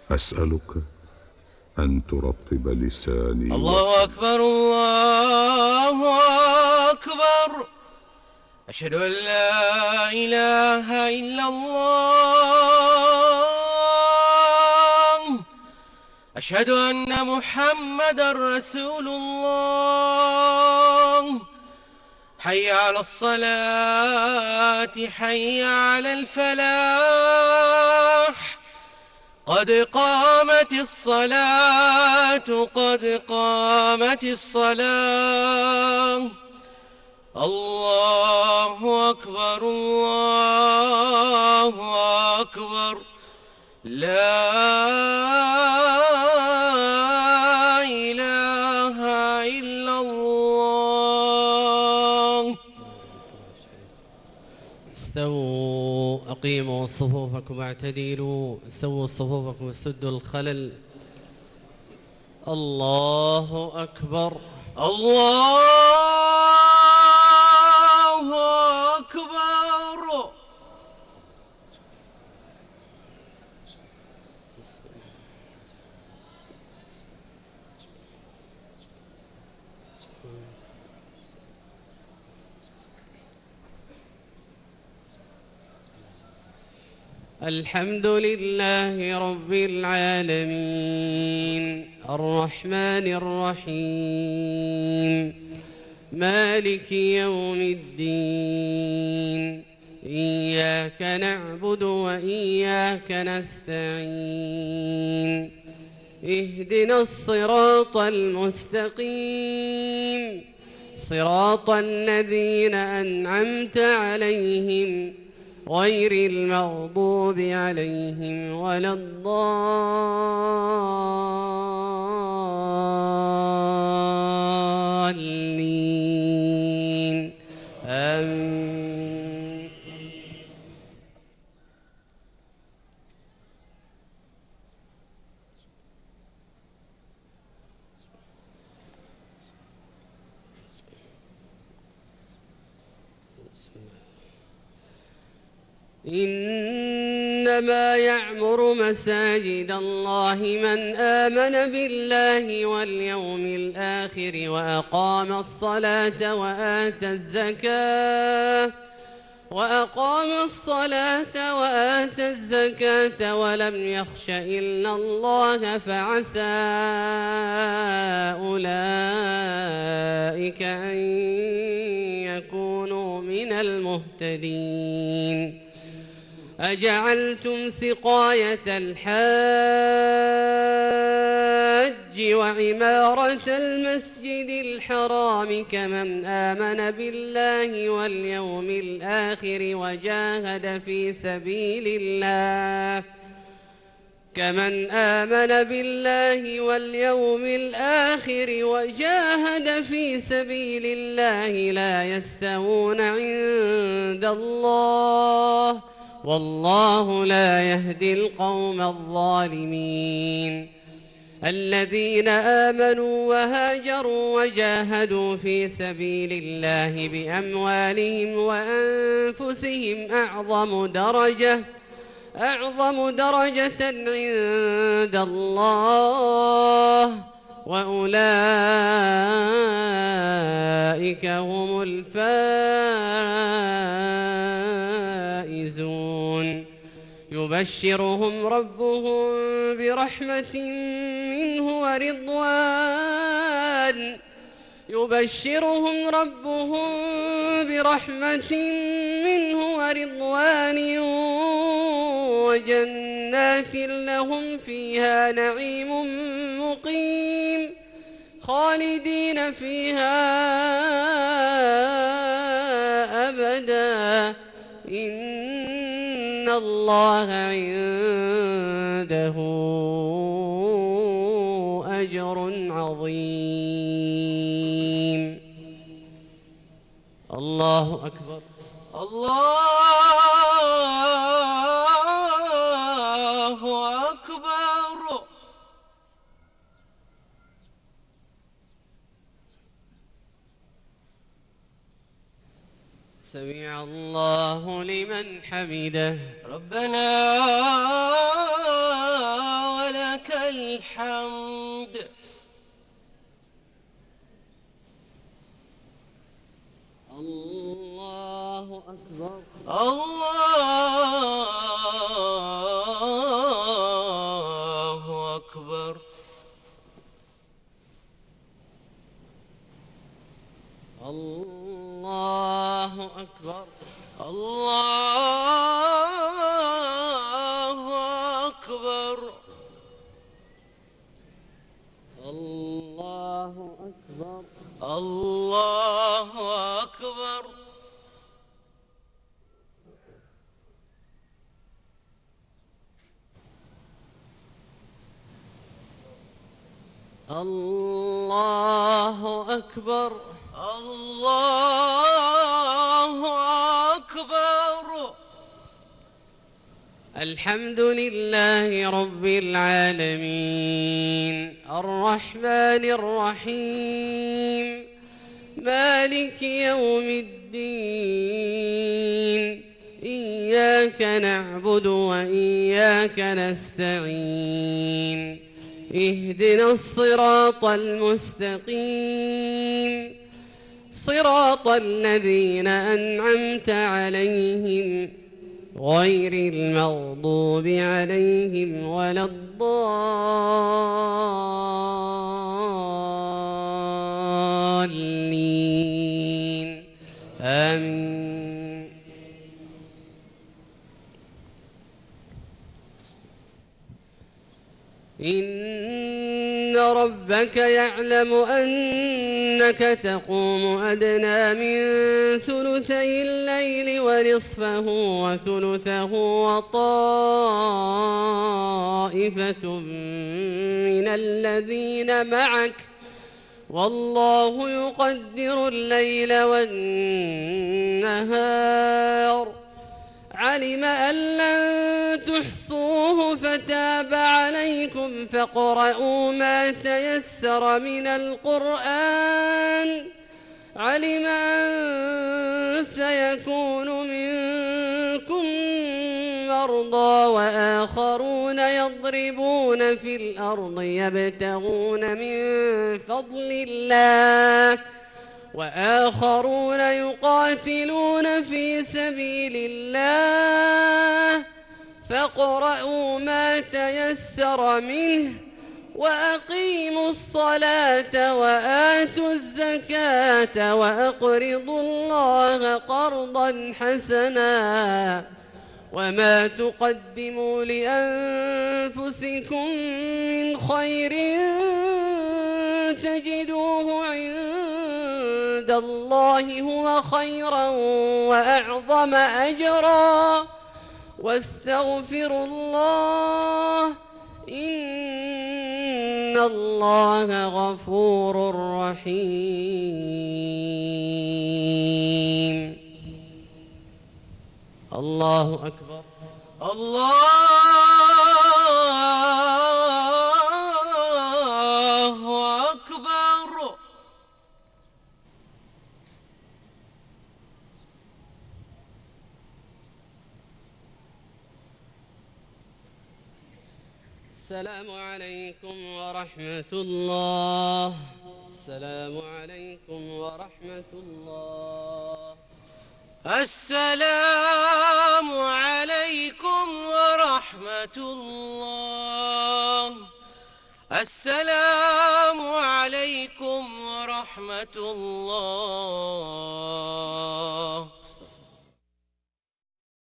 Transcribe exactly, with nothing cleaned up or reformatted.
أسألك أن ترطب لساني. الله أكبر الله أكبر، أشهد أن لا إله إلا الله، أشهد أن محمدًا رسول الله. حي على الصلاة، حي على الفلاح، قد قامت الصلاة، قد قامت الصلاة. الله أكبر الله أكبر، لا إله إلا الله. استووا، أقيموا صفوفكم واعتدلوا، سووا صفوفكم وسدوا الخلل. الله أكبر الله أكبر. الحمد لله رب العالمين، الرحمن الرحيم، مالك يوم الدين، إياك نعبد وإياك نستعين، اهدنا الصراط المستقيم، صراط الذين أنعمت عليهم غير المغضوب عليهم ولا الضالين، آمين. إنما يعمر مساجد الله من آمن بالله واليوم الآخر وأقام الصلاة وآتى الزكاة وأقام الصلاة وآتى الزكاة ولم يخش إلا الله فعسى أولئك أن يكونوا من المهتدين. أجعلتم سقاية الحاج وعمارة المسجد الحرام كمن آمن بالله واليوم الآخر وجاهد في سبيل الله كمن آمن بالله واليوم الآخر وجاهد في سبيل الله لا يستوون عند الله والله لا يهدي القوم الظالمين. الذين آمنوا وهاجروا وجاهدوا في سبيل الله بأموالهم وأنفسهم أعظم درجة أعظم درجة عند الله وأولئك هم الفائزون. يبشرهم ربهم برحمة منه ورضوان يبشرهم ربهم برحمة منه ورضوان وجنات لهم فيها نعيم مقيم خالدين فيها أبدا إن الله عنده أجر عظيم. الله أكبر الله أكبر. سمع الله لمن حمده. ربنا ولك الحمد. الله أكبر. الله أكبر. الله أكبر. الله أكبر. الله أكبر. الله أكبر. الله أكبر. الله أكبر. الحمد لله رب العالمين الرحمن الرحيم مالك يوم الدين إياك نعبد وإياك نستعين اهدنا الصراط المستقيم صراط الذين أنعمت عليهم غير المغضوب عليهم ولا الضالين آمين. إن ربك يعلم أنك تقوم أدنى من ثلثي الليل ونصفه وثلثه وطائفة من الذين معك والله يقدر الليل والنهار علم أن لن تحصوه فتاب عليكم فاقرؤوا ما تيسر من القرآن علم أن سيكون منكم مرضى وآخرون يضربون في الأرض يبتغون من فضل الله وآخرون يقاتلون في سبيل الله فاقرؤوا ما تيسر منه وأقيموا الصلاة وآتوا الزكاة وأقرضوا الله قرضا حسنا وما تقدموا لأنفسكم من خير تجدوه عند الله هو خيرا وأعظم أجرا واستغفروا الله إن الله غفور رحيم. الله أكبر. الله أكبر. السلام عليكم ورحمة الله. السلام عليكم ورحمة الله. السلام عليكم ورحمة الله. السلام عليكم ورحمة الله.